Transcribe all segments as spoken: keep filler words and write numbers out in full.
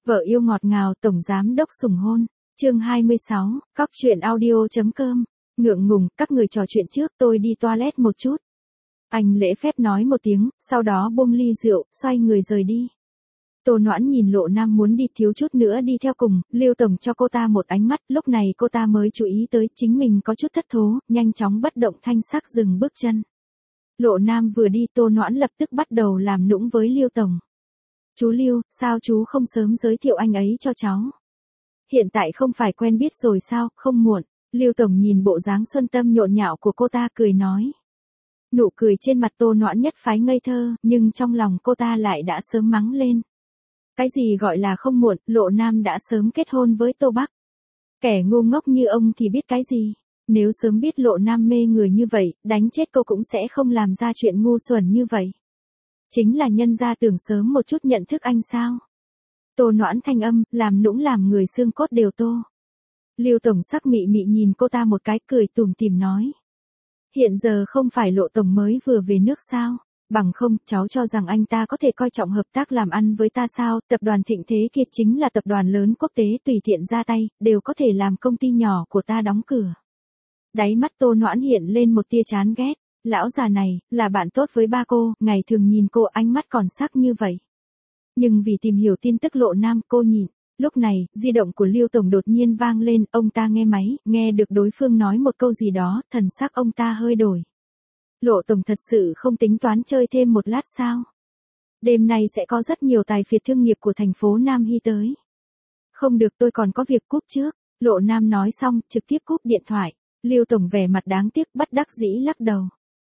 Vợ yêu ngọt ngào tổng giám đốc sủng hôn. Chương hai mươi sáu, cóc truyện audio.com. Ngượng ngùng, các người trò chuyện trước, tôi đi toilet một chút. Anh lễ phép nói một tiếng, sau đó buông ly rượu, xoay người rời đi. Tô Noãn nhìn Lộ Nam muốn đi, thiếu chút nữa đi theo cùng, Lưu Tổng cho cô ta một ánh mắt, lúc này cô ta mới chú ý tới chính mình có chút thất thố, nhanh chóng bất động thanh sắc dừng bước chân. Lộ Nam vừa đi, Tô Noãn lập tức bắt đầu làm nũng với Lưu Tổng. Chú Lưu, sao chú không sớm giới thiệu anh ấy cho cháu? Hiện tại không phải quen biết rồi sao, không muộn. Lưu Tổng nhìn bộ dáng xuân tâm nhộn nhạo của cô ta cười nói. Nụ cười trên mặt Tô Noãn nhất phái ngây thơ, nhưng trong lòng cô ta lại đã sớm mắng lên. Cái gì gọi là không muộn, Lộ Nam đã sớm kết hôn với Tô Bắc. Kẻ ngu ngốc như ông thì biết cái gì. Nếu sớm biết Lộ Nam mê người như vậy, đánh chết cô cũng sẽ không làm ra chuyện ngu xuẩn như vậy. Chính là nhân gia tưởng sớm một chút nhận thức anh sao. Tô Noãn thanh âm, làm nũng làm người xương cốt đều tô. Lưu Tổng sắc mị mị nhìn cô ta một cái, cười tủm tỉm nói. Hiện giờ không phải Lộ Tổng mới vừa về nước sao? Bằng không, cháu cho rằng anh ta có thể coi trọng hợp tác làm ăn với ta sao? Tập đoàn Thịnh Thế kia chính là tập đoàn lớn quốc tế, tùy tiện ra tay, đều có thể làm công ty nhỏ của ta đóng cửa. Đáy mắt Tô Noãn hiện lên một tia chán ghét. Lão già này, là bạn tốt với ba cô, ngày thường nhìn cô ánh mắt còn sắc như vậy. Nhưng vì tìm hiểu tin tức Lộ Nam, cô nhịn. Lúc này, di động của Lưu Tổng đột nhiên vang lên, ông ta nghe máy, nghe được đối phương nói một câu gì đó, thần sắc ông ta hơi đổi. Lộ Tổng thật sự không tính toán chơi thêm một lát sao? Đêm nay sẽ có rất nhiều tài phiệt thương nghiệp của thành phố Nam Hy tới. Không được, tôi còn có việc, cúp trước. Lộ Nam nói xong, trực tiếp cúp điện thoại. Lưu Tổng vẻ mặt đáng tiếc, bất đắc dĩ lắc đầu.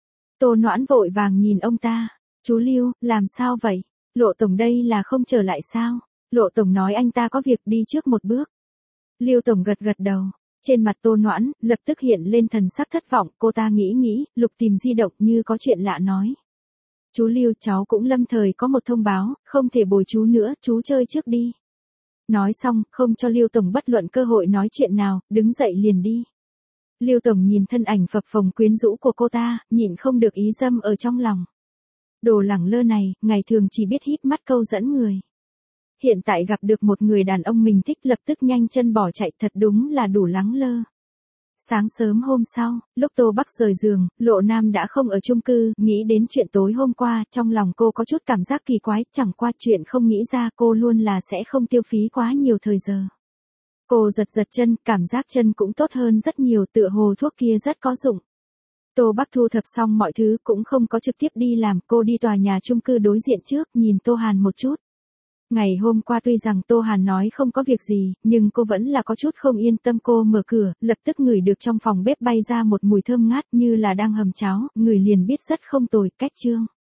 Tô Noãn vội vàng nhìn ông ta. Chú Lưu, làm sao vậy? Lộ Tổng đây là không trở lại sao? Lộ Tổng nói anh ta có việc, đi trước một bước. Lưu Tổng gật gật đầu. Trên mặt Tô Noãn, lập tức hiện lên thần sắc thất vọng, cô ta nghĩ nghĩ, lục tìm di động như có chuyện lạ nói. Chú Lưu, cháu cũng lâm thời có một thông báo, không thể bồi chú nữa, chú chơi trước đi. Nói xong, không cho Lưu Tổng bất luận cơ hội nói chuyện nào, đứng dậy liền đi. Lưu Tổng nhìn thân ảnh phập phồng quyến rũ của cô ta, nhịn không được ý dâm ở trong lòng. Đồ lẳng lơ này, ngày thường chỉ biết híp mắt câu dẫn người. Hiện tại gặp được một người đàn ông mình thích, lập tức nhanh chân bỏ chạy, thật đúng là đủ lẳng lơ. Sáng sớm hôm sau, lúc Tô Bắc rời giường, Lộ Nam đã không ở chung cư, nghĩ đến chuyện tối hôm qua, trong lòng cô có chút cảm giác kỳ quái, chẳng qua chuyện không nghĩ ra, cô luôn là sẽ không tiêu phí quá nhiều thời giờ. Cô giật giật chân, cảm giác chân cũng tốt hơn rất nhiều, tựa hồ thuốc kia rất có dụng. Tô Bắc thu thập xong mọi thứ cũng không có trực tiếp đi làm, cô đi tòa nhà chung cư đối diện trước, nhìn Tô Hàn một chút. Ngày hôm qua tuy rằng Tô Hàn nói không có việc gì, nhưng cô vẫn là có chút không yên tâm, cô mở cửa, lập tức ngửi được trong phòng bếp bay ra một mùi thơm ngát như là đang hầm cháo, người liền biết rất không tồi, cách chương.